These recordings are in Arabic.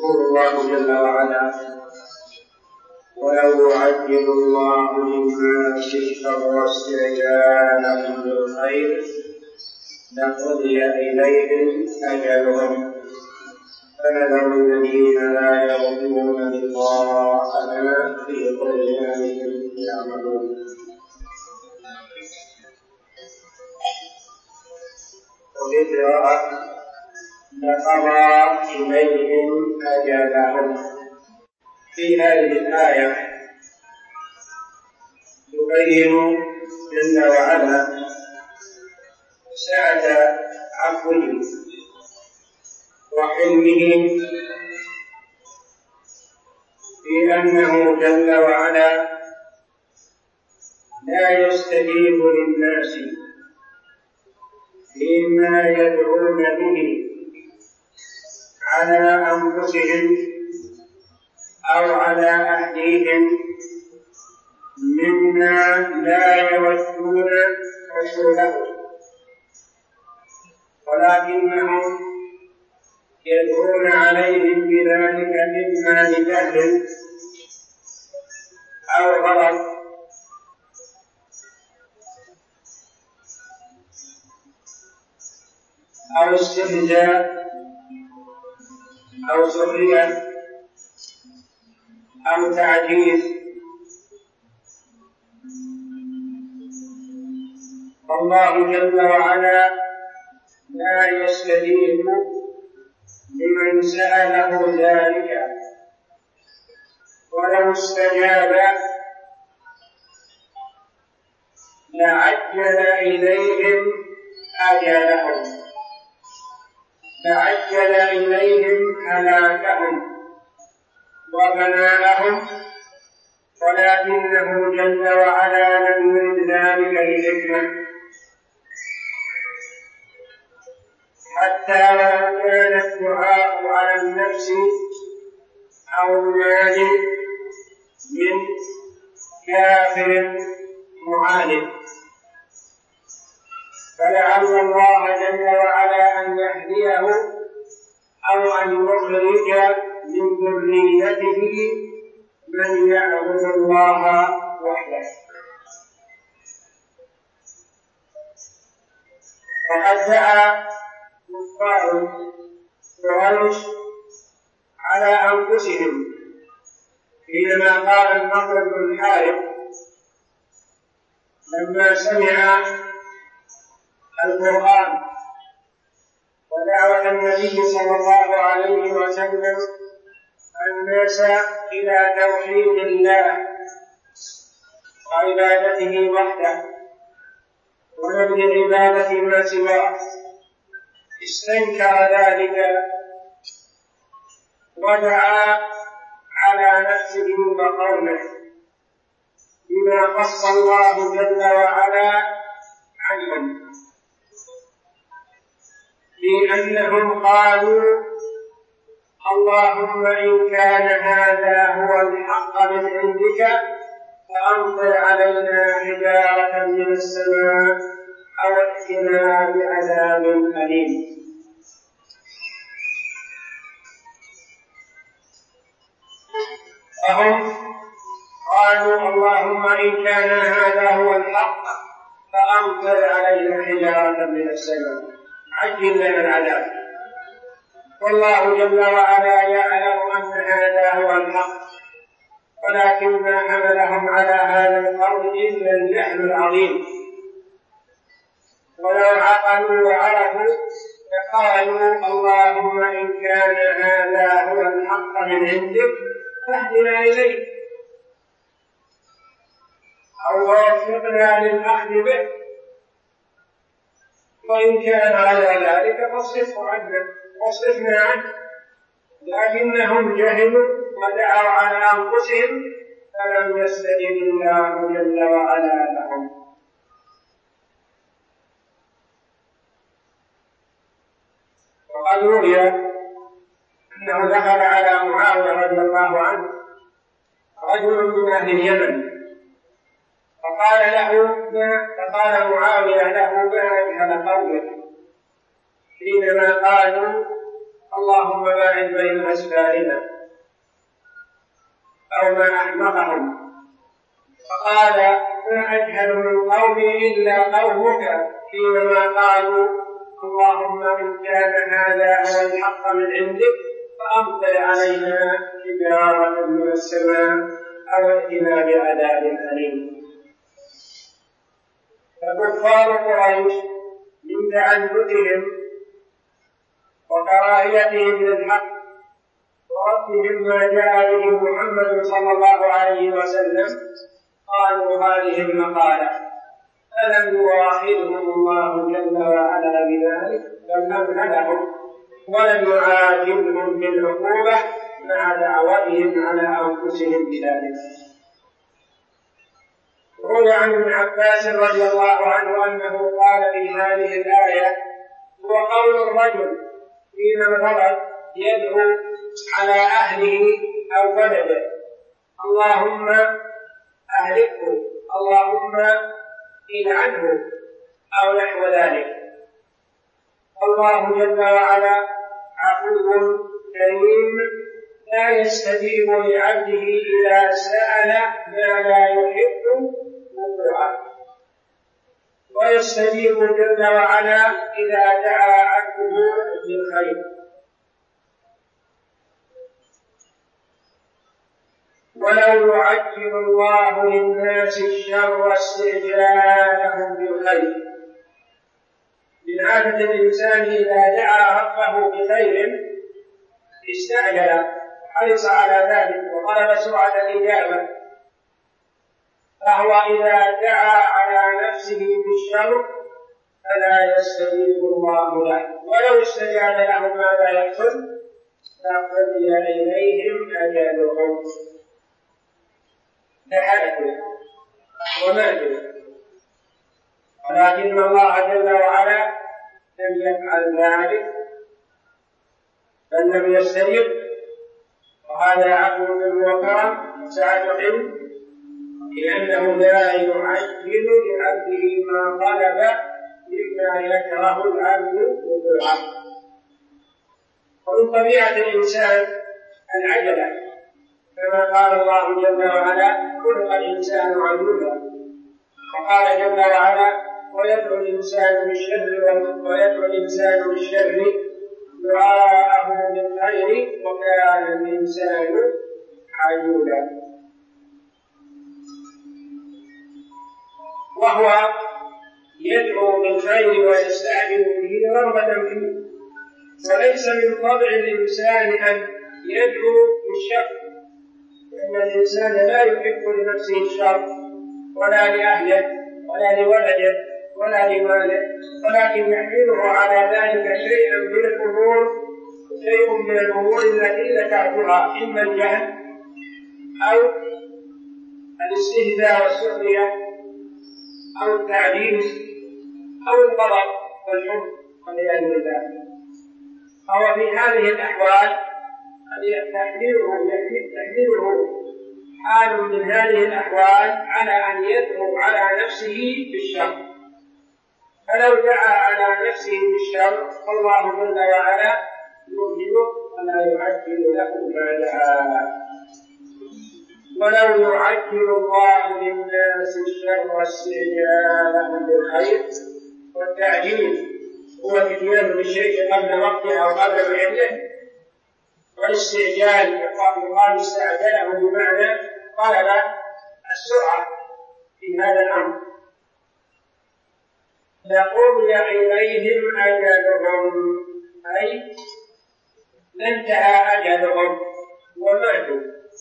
يقول الله جل وعلا: ولو يعجل الله للناس الشر واستعجالهم بالخير لقضي إليهم أجلهم فنذر الذين لا يرجون لقاءنا في طغيانهم يعملون. وفي قراءة: لقضى إليهم أجلهم. في هذه الآية يبين جل وعلا سعة عفوه وحلمه في أنه جل وعلا لا يستجيب للناس فيما يدعون به على أنفسهم أو على أهليهم مما لا يودون حصوله، ولكنهم يدعون عليهم بذلك إما لجهل أو غلط أو استهزاء أو سخرية أو تعجيز. الله جل وعلا لا يستجيب لمن سأله ذلك، ولو استجاب لعجل إليهم أجلهم، لعجل إليهم هلاكهم وبلاءهم، ولكنه جل وعلا لم يرد ذلك لحكمة، حتى لو كان الدعاء على النفس أو المال من كافر معاند، فلعل الله جل وعلا أن يهديه أو أن يخرج من ذريته من يعبد الله وحده. وقد دعا كفار قريش على أنفسهم حينما قال النضر بن الحارث لما سمع القرآن ودعوة النبي صلى الله عليه وسلم الناس إلى توحيد الله وعبادته وحده ونبذ عبادة ما سواه، استنكر ذلك ودعا على نفسه وقومه بما قص الله جل وعلا عنهم، لأنهم قالوا: اللهم إن كان هذا هو الحق من عندك فأمطر علينا حجارة من السماء أو ائتنا بعذاب أليم. فهم قالوا: اللهم إن كان هذا هو الحق فأمطر علينا حجارة من السماء، عجل لنا العذاب. والله جل وعلا يعلم أن هذا هو الحق، ولكن ما حملهم على هذا القول إلا الجهل العظيم، ولو عقلوا وعرفوا فقالوا: اللهم إن كان هذا هو الحق من عندك فاهدنا إليه أو وفقنا للأخذ به، وإن كان على ذلك فاصرفه عنا واصرفنا عنه. لكنهم جهلوا ودعوا على أنفسهم فلم يستجب الله جل وعلا لهم. وقد روي أنه دخل على معاوية رضي الله عنه رجل من أهل اليمن فقال معاوية له: ما أجهل قولك حينما قالوا اللهم باعد بين أسفارنا أو ما أحمقهم. فقال ما أجهل من قومي إلا قومك حينما قالوا اللهم إن كان هذا هو الحق من عندك فأمطر علينا حجارة من السماء أو ائتنا بعذاب أليم. فكفار قريش من تعنتهم وكراهيتهم للحق وربهم ما جاء به محمد صلى الله عليه وسلم قالوا هذه المقالة فلم يؤاخذهم الله جل وعلا بذلك بل أمهلهم ولم يعاجلهم بالعقوبة مع دعوتهم على أنفسهم بذلك. روي عن ابن عباس رضي الله عنه أنه قال في هذه الآية هو قول الرجل حين الغضب يدعو على أهله أو ولده اللهم أهلكه اللهم إلعنه أو نحو ذلك. الله جل وعلا عفو كريم لا يستجيب لعبده إذا سأل ما لا يحب وقوعه، ويستجيب جل وعلا إذا دعا عبده بالخير. ولو يعجل الله للناس الشر استعجالهم بالخير. من عادة الإنسان إذا دعا ربه بخير استعجل وحرص على ذلك وطلب سرعة الإجابة، فهو إذا دعا على نفسه بالشر فلا يستجيب الله له، ولو استجاب له ماذا يحصل؟ فقضي إليهم أجلهم فهلكوا وماتوا. ولكن الله جل وعلا لم يفعل ذلك بل لم يستجب، وهذا عفو وكرم وسعة علم، لأنه لا يعجل لعبده ما طلب مما يكره العبد وقوعه. ومن طبيعة الإنسان العجلة كما قال الله جل وعلا خلق الإنسان عجولا، وقال جل وعلا ويدعو الإنسان بالشر دعاءه بالخير وكان الإنسان عجولا. وهو يدعو بالخير ويستعجل به رغبة فيه، وليس من طبع الإنسان أن يدعو بالشر، لأن الإنسان لا يحب لنفسه الشر ولا لأهله ولا لولده ولا لماله، ولكن يحمله على ذلك شيء من الأمور التي ذكرتها، إما الجهل أو الاستهزاء والسخرية أو التعجيز أو الغضب والحب والعياذ بالله. فهو في هذه الأحوال تحمله حال من هذه الأحوال على أن يدعو على نفسه بالشر، فلو دعا على نفسه بالشر فالله جل وعلا يمهله ولا يعجل له ما دعا. ولو يعجل الله للناس الشر استعجالهم بالخير، والتعجيل هو الاتيان بالشيء قبل وقته أو قبل فعله، والاستعجال يقال استعجله بمعنى طلب السرعة في هذا الأمر، لقضي إليهم أجلهم أي انتهى أجلهم وماتوا.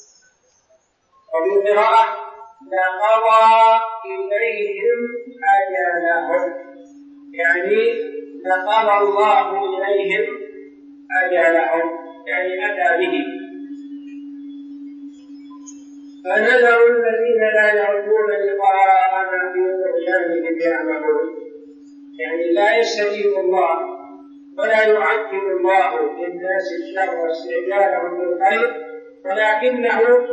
وفي قراءة لقضى إليهم أجلهم، يعني لقضى الله إليهم أجلهم، يعني أتى به. فنذر الذين لا يرجون لقاءنا في طغيانهم يعمهون، يعني لا يستجيب الله ولا يعجل الله للناس الشر واستعجالهم بالخير، ولكنه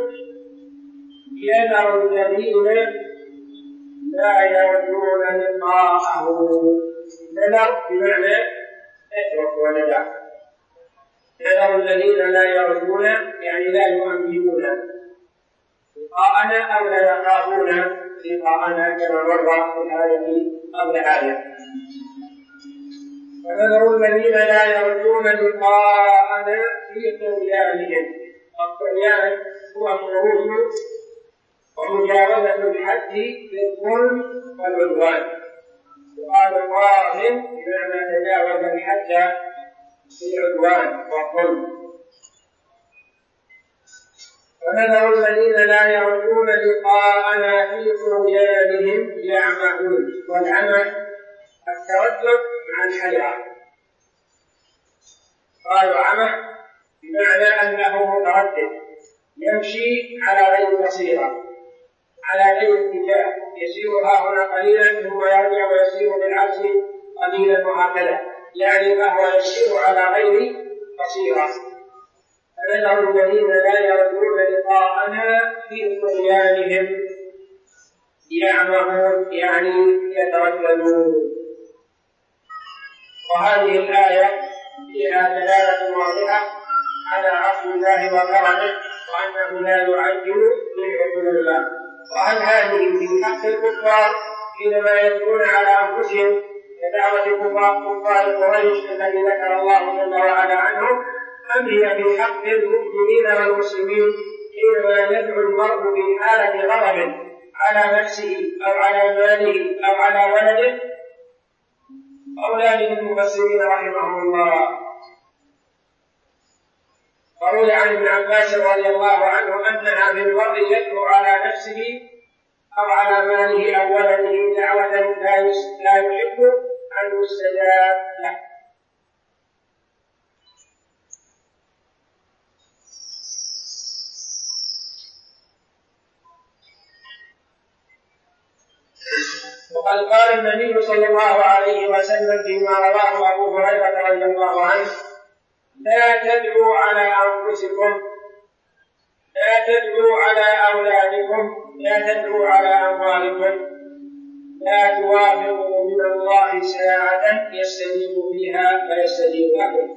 يذر الذين لا يرجون لقاءه. نذر بمعنى اترك وندع، نذر الذين لا يرجون يعني لا يؤمنون لقاءنا أو لا يخافون لقاءنا كما مر في الآية قبل هذا. ونذر الذين لا يرجون لقاءنا في طغيانهم. الطغيان هو الخروج ومجاوزة الحد بالظلم والعدوان، وقال طاغٍ بمعنى تجاوز الحد بالعدوان والظلم. ونذر الذين لا يرجون لقاءنا في طغيانهم يعمهون. والعمى التردد مع الحيرة. قالوا عمى بمعنى أنه متردد يمشي على غير بصيرة على غير اتجاه، يسير ها هنا قليلا ثم يرجع ويسير بالعكس قليلا وهكذا، يعني فهو يسير على غير بصيرة. فنذر الذين لا يرجون لقاءنا في طغيانهم يعمهون يعني يترددون. وهذه الآية فيها دلالة واضحة على عفو الله وكرمه وأنه لا يعجل بحكم الله. وهل هذه في حق الكفار حينما يدعون على أنفسهم كدعوة كفار قريش الذي ذكر الله جل وعلا عنهم، أم هي في حق المؤمنين والمسلمين حينما يدعو المرء في حالة غضب على نفسه أو على ماله أو على ولده؟ قولان للمفسرين رحمهم الله. وروي عن ابن عباس رضي الله عنه أنها بالمرء يدعو على نفسه أو على ماله أو ولده دعوة لا يحب أن يستجاب له. وقد قال النبي صلى الله عليه وسلم فيما رواه أبو هريرة رضي الله عنه: لا تدعوا على أنفسكم، لا تدعوا على أولادكم، لا تدعوا على أموالكم، لا توافقوا من الله ساعة يستجيب فيها فيستجيب لكم.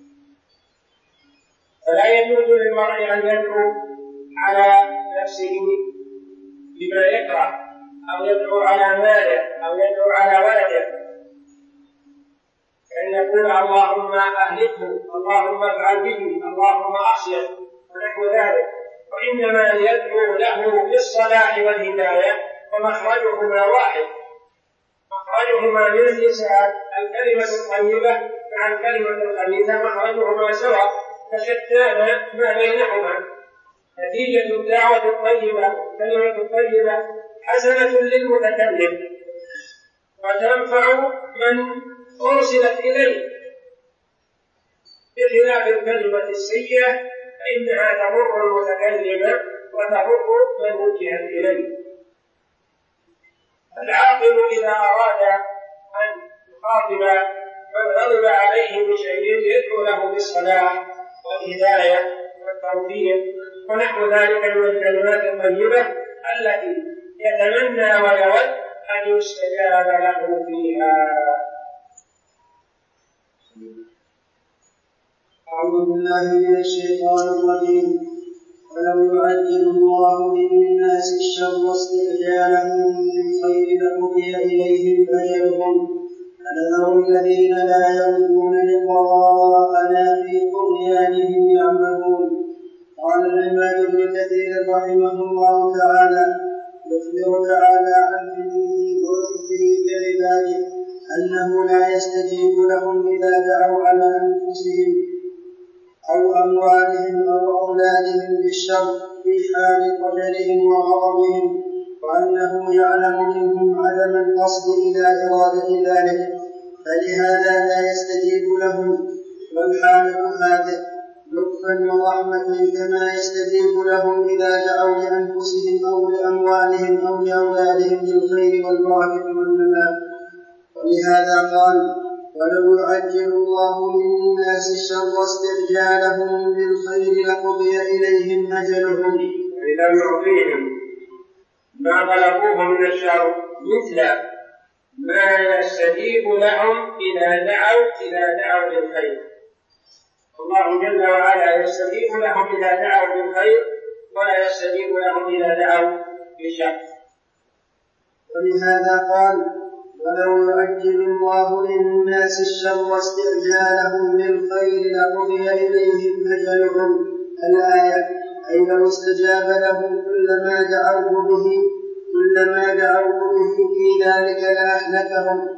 فلا يجوز للمرء أن يدعو على نفسه بما يكره، أو يدعو على ماله، أو يدعو على ولده، أن يقول اللهم أهلكه، اللهم افعل به، اللهم أصلح ونحو ذلك، وإنما يدعو له بالصلاح والهداية، ومخرجهما واحد، مخرجهما من اللسان الكلمة الطيبة مع الكلمة الخبيثة مخرجهما سواء، فشتان ما بينهما. نتيجة الدعوة الطيبة الكلمة الطيبة حسنة للمتكلم وتنفع من أرسلت إليه، بخلاف الكلمة السيئة فإنها تضر المتكلم وتضر من وجهت إليه. العاقل إذا أراد أن يخاطب من غضب عليه بشيء يدعو له بالصلاح والهداية والتوفيق ونحو ذلك من الكلمات الطيبة التي يتمنى ويود أن يستجاب له فيها. أعوذ بالله من الشيطان الرجيم. ولو يعجل الله للناس الشر استعجالهم بالخير لقضي إليهم أجلهم فنذر الذين لا يرجون لقاءنا في طغيانهم يعمهون. قال الإمام ابن كثير رحمه الله تعالى: يخبر تعالى عن علمه ولطفه بعباده أنه لا يستجيب لهم إذا دعوا على أنفسهم أو أموالهم أو أولادهم بالشر في حال قدرهم وغضبهم، وأنه يعلم منهم عدم القصد إلى إرادة ذلك، فلهذا لا يستجيب لهم. والحالة هذه لطفا ورحمة كما يستجيب لهم إذا دعوا لأنفسهم أو لأموالهم أو لأولادهم بالخير والبركة والنماء. ولهذا قال: ولو يعجل الله للناس الشر استعجالهم بالخير لقضي إليهم أجلهم. إذا يعطيهم ما طلبوه من الشر مثل ما يستجيب لهم إذا دعوا للخير. الله جل وعلا يستجيب لهم إذا دعوا بالخير ولا يستجيب لهم إذا دعوا بالشر. ولهذا قال: ولو يعجل الله للناس الشر واستعجالهم بالخير لقضي إليهم أجلهم. الآية: أي لو استجاب لهم كل ما دعوه به في ذلك لأهلكهم،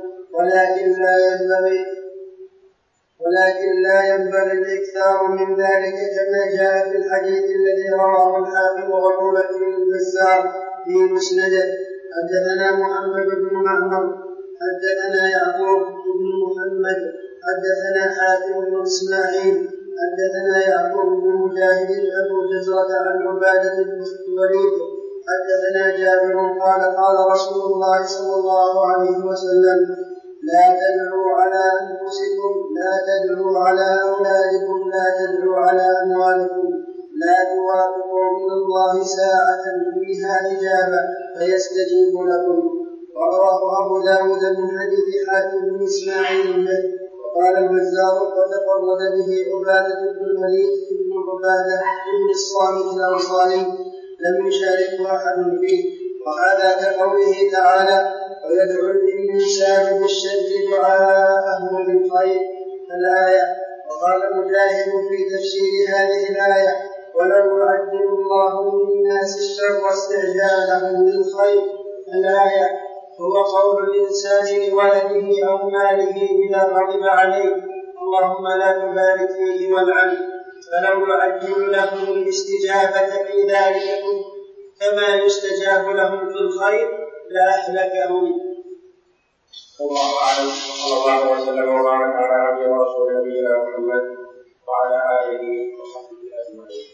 ولكن لا ينبغي الإكثار من ذلك، كما جاء في الحديث الذي رواه الحاكم وعقبة بن البزار في مسنده: حدثنا محمد بن معمر حدثنا يعقوب بن محمد حدثنا حاتم بن إسماعيل حدثنا يعقوب بن مجاهد أبو جزرة عن عبادة بن الوليد حدثنا جابر قال: قال رسول الله صلى الله عليه وسلم: لا تدعوا على أنفسكم، لا تدعوا على أولادكم، لا تدعوا على أموالكم، لا توافقوا من الله ساعة فيها إجابة فيستجيب لكم. ورواه أبو داود من حديث حاتم بن إسماعيل به. وقال البزار: وتفرد به عبادة بن الوليد بن عبادة بن الصامت الأنصاري، لم يشاركه أحد فيه. وهذا كقوله تعالى: ويدعو الإنسان بالشر دعاءه بالخير. الآية. وقال مجاهد في تفسير هذه الآية: ولو يعجل الله للناس الشر واستعجالهم بالخير. الآية. هو قول الإنسان لولده أو ماله إذا غضب عليه: اللهم لا تبارك فيه والعنه. فلو يعجل لهم الاستجابة في ذلك كما يستجاب لهم في الخير لأهلكهم. والله أعلم. صلى الله وسلم وبارك على عبده ورسوله نبينا محمد وعلى آله وصحبه أجمعين.